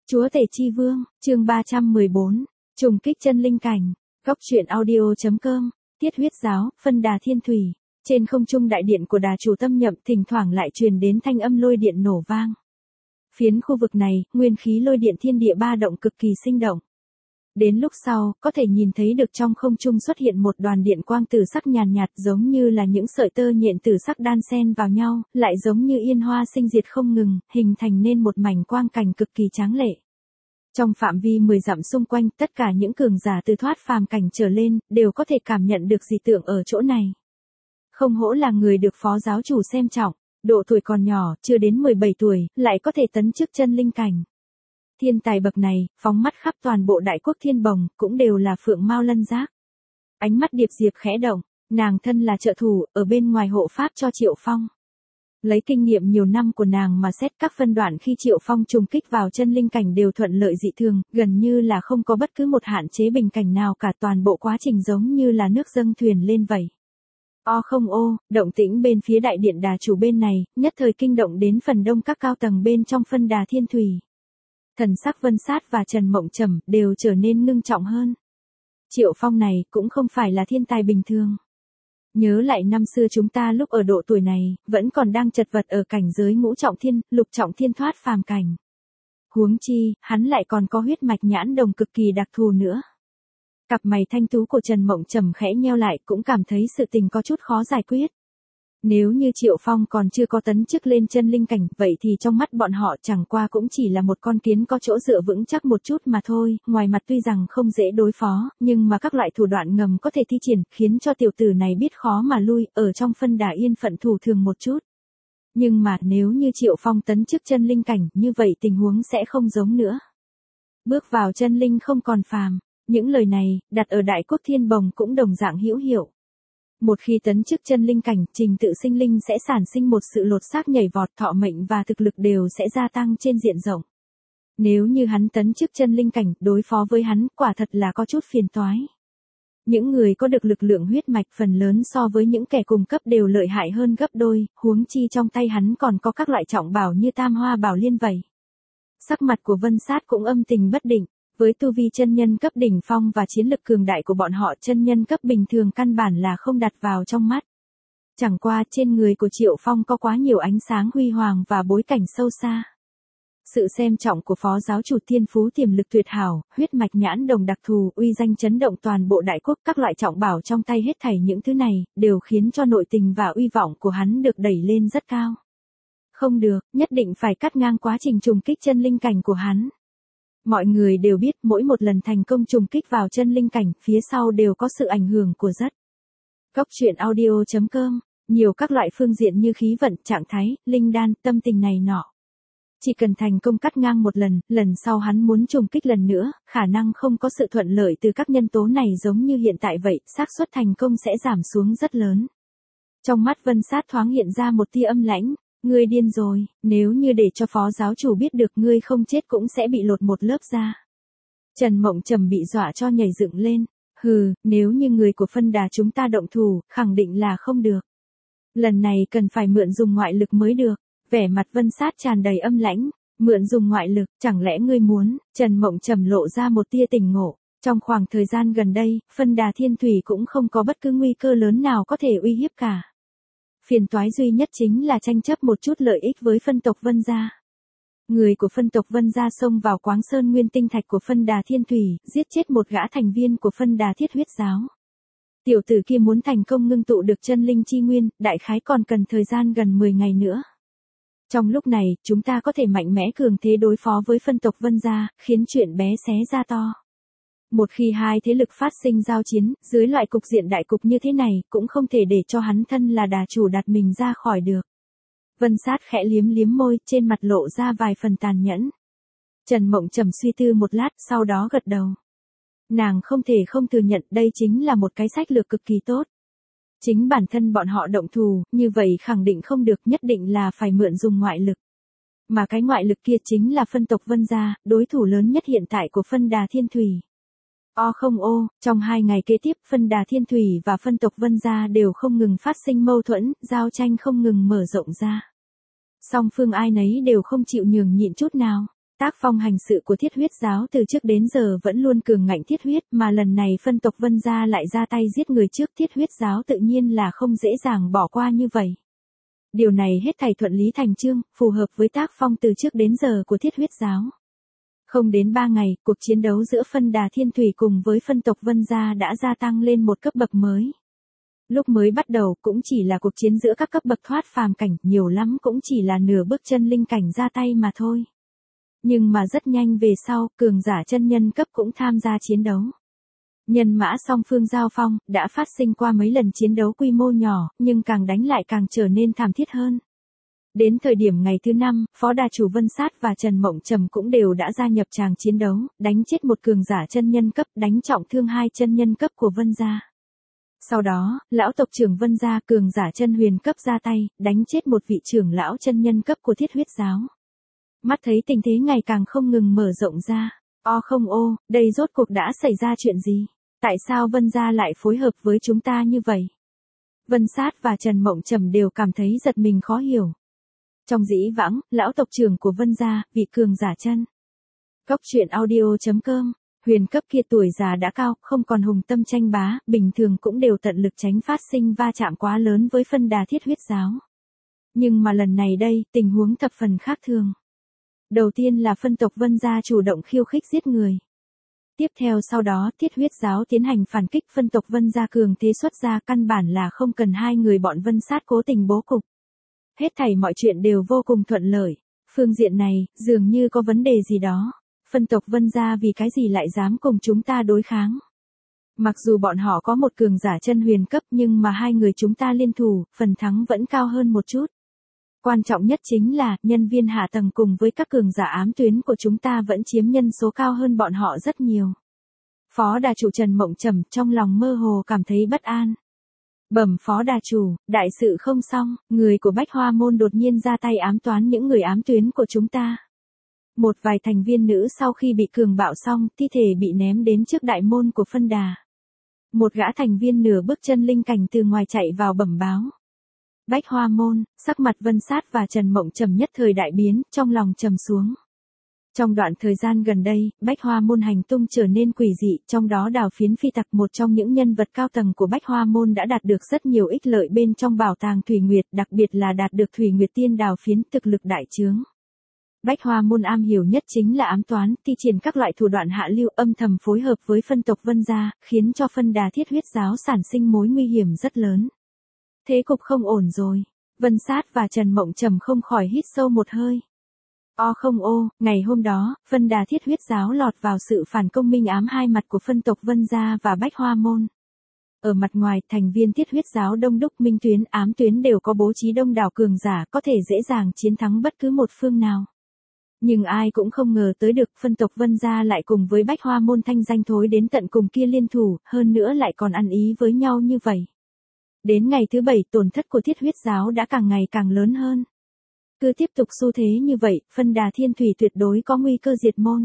Chúa Tể Chi Vương, chương 314, trùng kích chân linh cảnh, góc truyện audio.com, Tiết huyết giáo, phân đà thiên thủy. Trên không trung đại điện của đà chủ Tâm Nhậm thỉnh thoảng lại truyền đến thanh âm lôi điện nổ vang. Phiến khu vực này, nguyên khí lôi điện thiên địa ba động cực kỳ sinh động. Đến lúc sau, có thể nhìn thấy được trong không trung xuất hiện một đoàn điện quang tử sắc nhàn nhạt giống như là những sợi tơ nhện tử sắc đan xen vào nhau, lại giống như yên hoa sinh diệt không ngừng, hình thành nên một mảnh quang cảnh cực kỳ tráng lệ. Trong phạm vi 10 dặm xung quanh, tất cả những cường giả từ thoát phàm cảnh trở lên, đều có thể cảm nhận được dị tượng ở chỗ này. Không hổ là người được phó giáo chủ xem trọng, độ tuổi còn nhỏ, chưa đến 17 tuổi, lại có thể tấn chức chân linh cảnh. Thiên tài bậc này, phóng mắt khắp toàn bộ đại quốc Thiên Bồng, cũng đều là phượng mao lân giác. Ánh mắt Điệp Diệp khẽ động, nàng thân là trợ thủ, ở bên ngoài hộ pháp cho Triệu Phong. Lấy kinh nghiệm nhiều năm của nàng mà xét các phân đoạn khi Triệu Phong trùng kích vào chân linh cảnh đều thuận lợi dị thường, gần như là không có bất cứ một hạn chế bình cảnh nào cả, toàn bộ quá trình giống như là nước dâng thuyền lên vậy. Động tĩnh bên phía đại điện đà chủ bên này, nhất thời kinh động đến phần đông các cao tầng bên trong phân đà thiên thủy. Thần sắc Vân Sát và Trần Mộng Trầm đều trở nên ngưng trọng hơn. Triệu Phong này cũng không phải là thiên tài bình thường. Nhớ lại năm xưa chúng ta lúc ở độ tuổi này, vẫn còn đang chật vật ở cảnh giới ngũ trọng thiên, lục trọng thiên thoát phàm cảnh. Huống chi, hắn lại còn có huyết mạch nhãn đồng cực kỳ đặc thù nữa. Cặp mày thanh tú của Trần Mộng Trầm khẽ nheo lại, cũng cảm thấy sự tình có chút khó giải quyết. Nếu như Triệu Phong còn chưa có tấn chức lên chân linh cảnh, vậy thì trong mắt bọn họ chẳng qua cũng chỉ là một con kiến có chỗ dựa vững chắc một chút mà thôi, ngoài mặt tuy rằng không dễ đối phó, nhưng mà các loại thủ đoạn ngầm có thể thi triển, khiến cho tiểu tử này biết khó mà lui, ở trong phân đà yên phận thủ thường một chút. Nhưng mà nếu như Triệu Phong tấn chức chân linh cảnh, như vậy tình huống sẽ không giống nữa. Bước vào chân linh không còn phàm, những lời này, đặt ở đại quốc Thiên Bồng cũng đồng dạng hữu hiệu. Một khi tấn chức chân linh cảnh, trình tự sinh linh sẽ sản sinh một sự lột xác nhảy vọt, thọ mệnh và thực lực đều sẽ gia tăng trên diện rộng. Nếu như hắn tấn chức chân linh cảnh, đối phó với hắn, quả thật là có chút phiền toái. Những người có được lực lượng huyết mạch phần lớn so với những kẻ cùng cấp đều lợi hại hơn gấp đôi, huống chi trong tay hắn còn có các loại trọng bảo như Tam Hoa Bảo Liên vậy. Sắc mặt của Vân Sát cũng âm tình bất định. Với tu vi chân nhân cấp đỉnh phong và chiến lực cường đại của bọn họ, chân nhân cấp bình thường căn bản là không đặt vào trong mắt. Chẳng qua trên người của Triệu Phong có quá nhiều ánh sáng huy hoàng và bối cảnh sâu xa. Sự xem trọng của phó giáo chủ thiên phú tiềm lực tuyệt hảo, huyết mạch nhãn đồng đặc thù, uy danh chấn động toàn bộ đại quốc, các loại trọng bảo trong tay hết thảy những thứ này, đều khiến cho nội tình và uy vọng của hắn được đẩy lên rất cao. Không được, nhất định phải cắt ngang quá trình trùng kích chân linh cảnh của hắn. Mọi người đều biết mỗi một lần thành công trùng kích vào chân linh cảnh, phía sau đều có sự ảnh hưởng của rất. Góc truyện audio.com, nhiều các loại phương diện như khí vận, trạng thái, linh đan, tâm tình này nọ. Chỉ cần thành công cắt ngang một lần, lần sau hắn muốn trùng kích lần nữa, khả năng không có sự thuận lợi từ các nhân tố này giống như hiện tại vậy, xác suất thành công sẽ giảm xuống rất lớn. Trong mắt Vân Sát thoáng hiện ra một tia âm lãnh. Ngươi điên rồi, nếu như để cho phó giáo chủ biết được ngươi không chết cũng sẽ bị lột một lớp da. Trần Mộng Trầm bị dọa cho nhảy dựng lên. Hừ, nếu như người của phân đà chúng ta động thủ, khẳng định là không được. Lần này cần phải mượn dùng ngoại lực mới được. Vẻ mặt Vân Sát tràn đầy âm lãnh. Mượn dùng ngoại lực, chẳng lẽ ngươi muốn? Trần Mộng Trầm lộ ra một tia tỉnh ngộ. Trong khoảng thời gian gần đây, phân đà thiên thủy cũng không có bất cứ nguy cơ lớn nào có thể uy hiếp cả. Phiền toái duy nhất chính là tranh chấp một chút lợi ích với phân tộc Vân gia. Người của phân tộc Vân gia xông vào Quáng Sơn Nguyên Tinh Thạch của phân đà thiên thủy, giết chết một gã thành viên của phân đà Thiết Huyết giáo. Tiểu tử kia muốn thành công ngưng tụ được chân linh chi nguyên, đại khái còn cần thời gian gần 10 ngày nữa. Trong lúc này, chúng ta có thể mạnh mẽ cường thế đối phó với phân tộc Vân gia, khiến chuyện bé xé ra to. Một khi hai thế lực phát sinh giao chiến, dưới loại cục diện đại cục như thế này, cũng không thể để cho hắn thân là đà chủ đặt mình ra khỏi được. Vân Sát khẽ liếm liếm môi, trên mặt lộ ra vài phần tàn nhẫn. Trần Mộng Trầm suy tư một lát, sau đó gật đầu. Nàng không thể không thừa nhận đây chính là một cái sách lược cực kỳ tốt. Chính bản thân bọn họ động thủ, như vậy khẳng định không được, nhất định là phải mượn dùng ngoại lực. Mà cái ngoại lực kia chính là phân tộc Vân gia, đối thủ lớn nhất hiện tại của phân đà thiên thủy. Trong 2 ngày kế tiếp, phân đà thiên thủy và phân tộc Vân gia đều không ngừng phát sinh mâu thuẫn, giao tranh không ngừng mở rộng ra. Song phương ai nấy đều không chịu nhường nhịn chút nào. Tác phong hành sự của Thiết Huyết giáo từ trước đến giờ vẫn luôn cường ngạnh thiết huyết, mà lần này phân tộc Vân gia lại ra tay giết người trước, Thiết Huyết giáo tự nhiên là không dễ dàng bỏ qua như vậy. Điều này hết thảy thuận lý thành chương, phù hợp với tác phong từ trước đến giờ của Thiết Huyết giáo. Không đến 3 ngày, cuộc chiến đấu giữa phân đà thiên thủy cùng với phân tộc Vân gia đã gia tăng lên một cấp bậc mới. Lúc mới bắt đầu cũng chỉ là cuộc chiến giữa các cấp bậc thoát phàm cảnh, nhiều lắm cũng chỉ là nửa bước chân linh cảnh ra tay mà thôi. Nhưng mà rất nhanh về sau, cường giả chân nhân cấp cũng tham gia chiến đấu. Nhân mã song phương giao phong, đã phát sinh qua mấy lần chiến đấu quy mô nhỏ, nhưng càng đánh lại càng trở nên thảm thiết hơn. Đến thời điểm ngày thứ 5, Phó Đà chủ Vân Sát và Trần Mộng Trầm cũng đều đã gia nhập tràng chiến đấu, đánh chết một cường giả chân nhân cấp, đánh trọng thương 2 chân nhân cấp của Vân gia. Sau đó, lão tộc trưởng Vân gia cường giả chân huyền cấp ra tay, đánh chết một vị trưởng lão chân nhân cấp của Thiết Huyết giáo. Mắt thấy tình thế ngày càng không ngừng mở rộng ra. Đây rốt cuộc đã xảy ra chuyện gì? Tại sao Vân gia lại phối hợp với chúng ta như vậy? Vân Sát và Trần Mộng Trầm đều cảm thấy giật mình khó hiểu. Trong dĩ vãng, lão tộc trưởng của Vân gia, vị cường giả chân. Cốc truyện audio.com, huyền cấp kia tuổi già đã cao, không còn hùng tâm tranh bá, bình thường cũng đều tận lực tránh phát sinh va chạm quá lớn với phân đà Thiết Huyết giáo. Nhưng mà lần này đây, tình huống thập phần khác thường. Đầu tiên là phân tộc Vân gia chủ động khiêu khích giết người. Tiếp theo sau đó Thiết Huyết giáo tiến hành phản kích, phân tộc Vân gia cường thế xuất ra, căn bản là không cần hai người bọn Vân Sát cố tình bố cục. Hết thảy mọi chuyện đều vô cùng thuận lợi. Phương diện này, dường như có vấn đề gì đó. Phân tộc Vân gia vì cái gì lại dám cùng chúng ta đối kháng? Mặc dù bọn họ có một cường giả chân huyền cấp nhưng mà hai người chúng ta liên thủ, phần thắng vẫn cao hơn một chút. Quan trọng nhất chính là, nhân viên hạ tầng cùng với các cường giả ám tuyến của chúng ta vẫn chiếm nhân số cao hơn bọn họ rất nhiều. Phó Đà chủ Trần Mộng Trầm trong lòng mơ hồ cảm thấy bất an. Bẩm Phó Đà chủ, đại sự không xong, người của Bách Hoa môn đột nhiên ra tay ám toán những người ám tuyến của chúng ta. Một vài thành viên nữ sau khi bị cường bạo xong, thi thể bị ném đến trước đại môn của phân đà. Một gã thành viên nửa bước chân linh cảnh từ ngoài chạy vào bẩm báo. Bách Hoa môn, sắc mặt Vân Sát và Trần Mộng Trầm nhất thời đại biến, trong lòng trầm xuống. Trong đoạn thời gian gần đây, Bách Hoa môn hành tung trở nên quỷ dị, trong đó Đào Phiến Phi Tặc, một trong những nhân vật cao tầng của Bách Hoa môn đã đạt được rất nhiều ích lợi bên trong bảo tàng Thủy Nguyệt, đặc biệt là đạt được Thủy Nguyệt tiên Đào Phiến, thực lực đại trướng. Bách Hoa môn am hiểu nhất chính là ám toán, thi triển các loại thủ đoạn hạ lưu, âm thầm phối hợp với phân tộc Vân gia, khiến cho phân đà Thiết Huyết giáo sản sinh mối nguy hiểm rất lớn. Thế cục không ổn rồi. Vân Sát và Trần Mộng Trầm không khỏi hít sâu một hơi. Ngày hôm đó, phân đà Thiết Huyết giáo lọt vào sự phản công minh ám hai mặt của phân tộc Vân gia và Bách Hoa môn. Ở mặt ngoài, thành viên Thiết Huyết giáo đông đúc, minh tuyến, ám tuyến đều có bố trí đông đảo cường giả, có thể dễ dàng chiến thắng bất cứ một phương nào. Nhưng ai cũng không ngờ tới được, phân tộc Vân gia lại cùng với Bách Hoa môn thanh danh thối đến tận cùng kia liên thủ, hơn nữa lại còn ăn ý với nhau như vậy. Đến ngày thứ 7, tổn thất của Thiết Huyết giáo đã càng ngày càng lớn hơn. Cứ tiếp tục xu thế như vậy, phân đà thiên thủy tuyệt đối có nguy cơ diệt môn.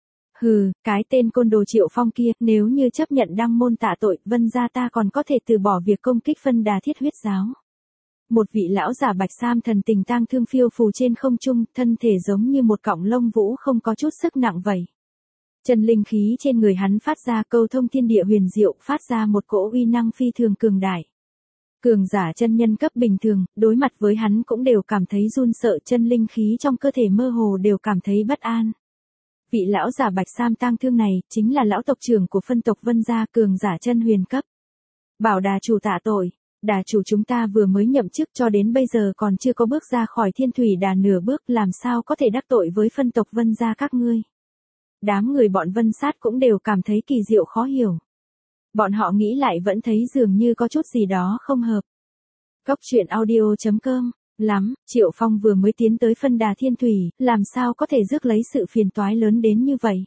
Hừ, cái tên côn đồ Triệu Phong kia, nếu như chấp nhận đăng môn tạ tội, Vân gia ta còn có thể từ bỏ việc công kích phân đà Thiết Huyết giáo. Một vị lão giả bạch sam thần tình tang thương phiêu phù trên không trung, thân thể giống như một cọng lông vũ không có chút sức nặng vậy. Chân linh khí trên người hắn phát ra câu thông thiên địa huyền diệu, phát ra một cỗ uy năng phi thường cường đại. Cường giả chân nhân cấp bình thường, đối mặt với hắn cũng đều cảm thấy run sợ, chân linh khí trong cơ thể mơ hồ đều cảm thấy bất an. Vị lão giả bạch sam tang thương này, chính là lão tộc trưởng của phân tộc Vân gia, cường giả chân huyền cấp. Bảo đà chủ tạ tội, đà chủ chúng ta vừa mới nhậm chức cho đến bây giờ còn chưa có bước ra khỏi thiên thủy đà nửa bước, làm sao có thể đắc tội với phân tộc Vân gia các ngươi. Đám người bọn Vân Sát cũng đều cảm thấy kỳ diệu khó hiểu. Bọn họ nghĩ lại vẫn thấy dường như có chút gì đó không hợp. Cốc truyện audio.com, Triệu Phong vừa mới tiến tới phân đà thiên thủy, làm sao có thể rước lấy sự phiền toái lớn đến như vậy.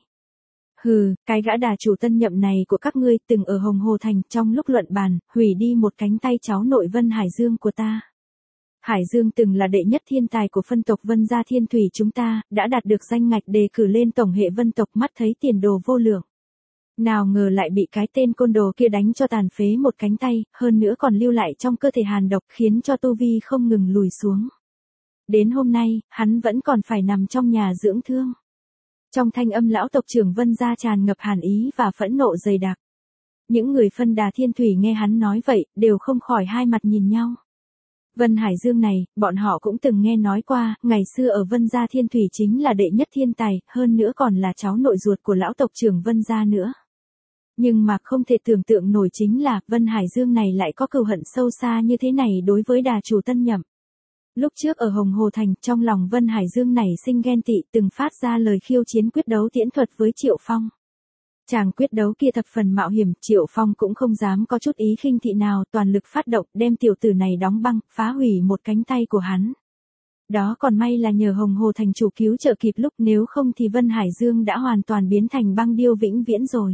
Hừ, cái gã đà chủ tân nhậm này của các ngươi từng ở Hồng Hồ Thành, trong lúc luận bàn, hủy đi một cánh tay cháu nội Vân Hải Dương của ta. Hải Dương từng là đệ nhất thiên tài của phân tộc Vân gia thiên thủy chúng ta, đã đạt được danh ngạch đề cử lên tổng hệ vân tộc, mắt thấy tiền đồ vô lượng. Nào ngờ lại bị cái tên côn đồ kia đánh cho tàn phế một cánh tay, hơn nữa còn lưu lại trong cơ thể hàn độc, khiến cho tu vi không ngừng lùi xuống. Đến hôm nay, hắn vẫn còn phải nằm trong nhà dưỡng thương. Trong thanh âm lão tộc trưởng Vân gia tràn ngập hàn ý và phẫn nộ dày đặc. Những người phân đà thiên thủy nghe hắn nói vậy, đều không khỏi hai mặt nhìn nhau. Vân Hải Dương này, bọn họ cũng từng nghe nói qua, ngày xưa ở Vân gia thiên thủy chính là đệ nhất thiên tài, hơn nữa còn là cháu nội ruột của lão tộc trưởng Vân gia nữa. Nhưng mà không thể tưởng tượng nổi chính là, Vân Hải Dương này lại có cừu hận sâu xa như thế này đối với đà chủ Tân Nhậm. Lúc trước ở Hồng Hồ Thành, trong lòng Vân Hải Dương này sinh ghen tị, từng phát ra lời khiêu chiến quyết đấu tiễn thuật với Triệu Phong. Chàng quyết đấu kia thập phần mạo hiểm, Triệu Phong cũng không dám có chút ý khinh thị nào, toàn lực phát động, đem tiểu tử này đóng băng, phá hủy một cánh tay của hắn. Đó còn may là nhờ Hồng Hồ Thành chủ cứu trợ kịp lúc, nếu không thì Vân Hải Dương đã hoàn toàn biến thành băng điêu vĩnh viễn rồi.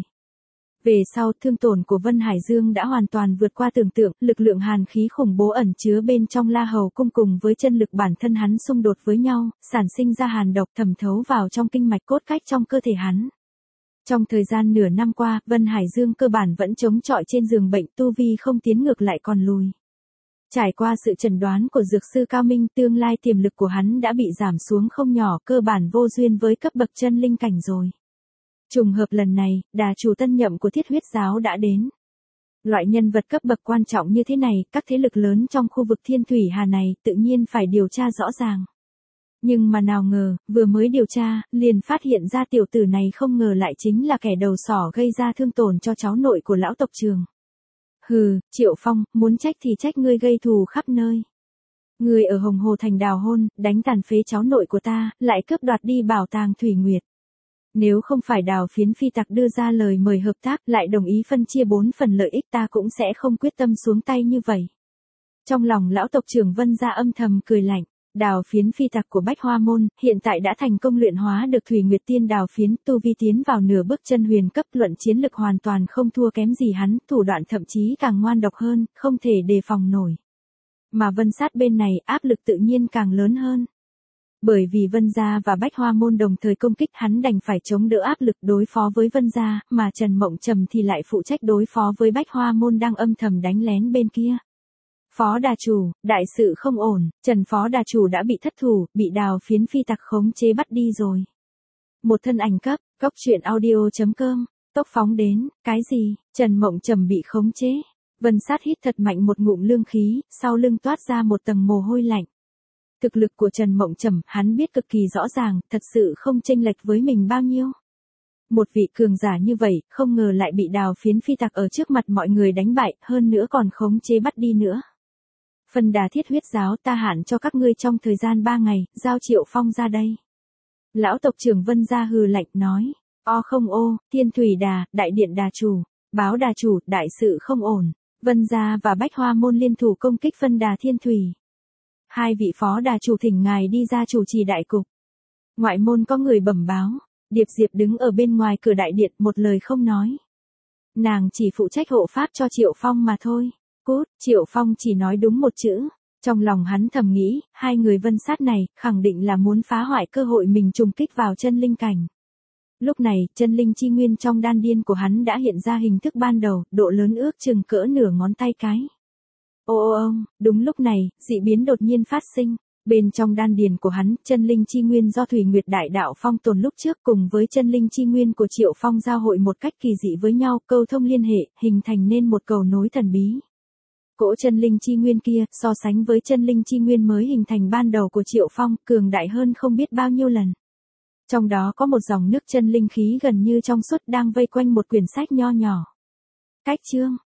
Về sau, thương tổn của Vân Hải Dương đã hoàn toàn vượt qua tưởng tượng, lực lượng hàn khí khủng bố ẩn chứa bên trong La Hầu cung cùng với chân lực bản thân hắn xung đột với nhau, sản sinh ra hàn độc thẩm thấu vào trong kinh mạch cốt cách trong cơ thể hắn. Trong thời gian nửa năm qua, Vân Hải Dương cơ bản vẫn chống chọi trên giường bệnh, tu vi không tiến ngược lại còn lùi. Trải qua sự chẩn đoán của dược sư Cao Minh, tương lai tiềm lực của hắn đã bị giảm xuống không nhỏ, cơ bản vô duyên với cấp bậc chân linh cảnh rồi. Trùng hợp lần này, đà chủ Tân Nhậm của Thiết Huyết Giáo đã đến. Loại nhân vật cấp bậc quan trọng như thế này, các thế lực lớn trong khu vực Thiên Thủy Hà này tự nhiên phải điều tra rõ ràng. Nhưng mà nào ngờ, vừa mới điều tra, liền phát hiện ra tiểu tử này không ngờ lại chính là kẻ đầu sỏ gây ra thương tổn cho cháu nội của lão tộc trưởng. Hừ, Triệu Phong, muốn trách thì trách ngươi gây thù khắp nơi. Ngươi ở Hồng Hồ Thành đào hôn, đánh tàn phế cháu nội của ta, lại cướp đoạt đi bảo tàng Thủy Nguyệt. Nếu không phải Đào Phiến phi tặc đưa ra lời mời hợp tác, lại đồng ý phân chia 4 phần lợi ích, ta cũng sẽ không quyết tâm xuống tay như vậy. Trong lòng lão tộc trưởng Vân gia âm thầm cười lạnh. Đào Phiến phi tặc của Bách Hoa Môn, hiện tại đã thành công luyện hóa được Thủy Nguyệt Tiên Đào Phiến, tu vi tiến vào nửa bước chân huyền cấp, luận chiến lực hoàn toàn không thua kém gì hắn, thủ đoạn thậm chí càng ngoan độc hơn, không thể đề phòng nổi. Mà Vân Sát bên này, áp lực tự nhiên càng lớn hơn. Bởi vì Vân gia và Bách Hoa Môn đồng thời công kích, hắn đành phải chống đỡ áp lực đối phó với Vân gia, mà Trần Mộng Trầm thì lại phụ trách đối phó với Bách Hoa Môn đang âm thầm đánh lén bên kia. Phó đà chủ, đại sự không ổn, Trần phó đà chủ đã bị thất thủ, bị Đào Phiến phi tặc khống chế bắt đi rồi. Một thân ảnh cấp, góc truyện audio.com, tốc phóng đến, cái gì, Trần Mộng Trầm bị khống chế. Vân Sát hít thật mạnh một ngụm lương khí, sau lưng toát ra một tầng mồ hôi lạnh. Thực lực của Trần Mộng Trầm, hắn biết cực kỳ rõ ràng, thật sự không chênh lệch với mình bao nhiêu. Một vị cường giả như vậy, không ngờ lại bị Đào Phiến phi tặc ở trước mặt mọi người đánh bại, hơn nữa còn khống chế bắt đi nữa. Phân đà Thiết Huyết Giáo, ta hạn cho các ngươi trong thời gian 3 ngày, giao Triệu Phong ra đây. Lão tộc trưởng Vân gia hừ lạnh nói, không ô, Thiên Thủy Đà, đại điện đà chủ, báo đà chủ, đại sự không ổn. Vân gia và Bách Hoa Môn liên thủ công kích phân đà Thiên Thủy. Hai vị phó đà chủ thỉnh ngài đi ra chủ trì đại cục. Ngoại môn có người bẩm báo, Điệp Diệp đứng ở bên ngoài cửa đại điện, một lời không nói. Nàng chỉ phụ trách hộ pháp cho Triệu Phong mà thôi. Cút, Triệu Phong chỉ nói đúng một chữ. Trong lòng hắn thầm nghĩ, hai người Vân Sát này, khẳng định là muốn phá hoại cơ hội mình trùng kích vào chân linh cảnh. Lúc này, chân linh chi nguyên trong đan điên của hắn đã hiện ra hình thức ban đầu, độ lớn ước chừng cỡ nửa ngón tay cái. Đúng lúc này, dị biến đột nhiên phát sinh. Bên trong đan điền của hắn, chân linh chi nguyên do Thủy Nguyệt Đại Đạo Phong tồn lúc trước cùng với chân linh chi nguyên của Triệu Phong giao hội một cách kỳ dị với nhau, câu thông liên hệ, hình thành nên một cầu nối thần bí. Cỗ chân linh chi nguyên kia, so sánh với chân linh chi nguyên mới hình thành ban đầu của Triệu Phong, cường đại hơn không biết bao nhiêu lần. Trong đó có một dòng nước chân linh khí gần như trong suốt đang vây quanh một quyển sách nho nhỏ. Cách chương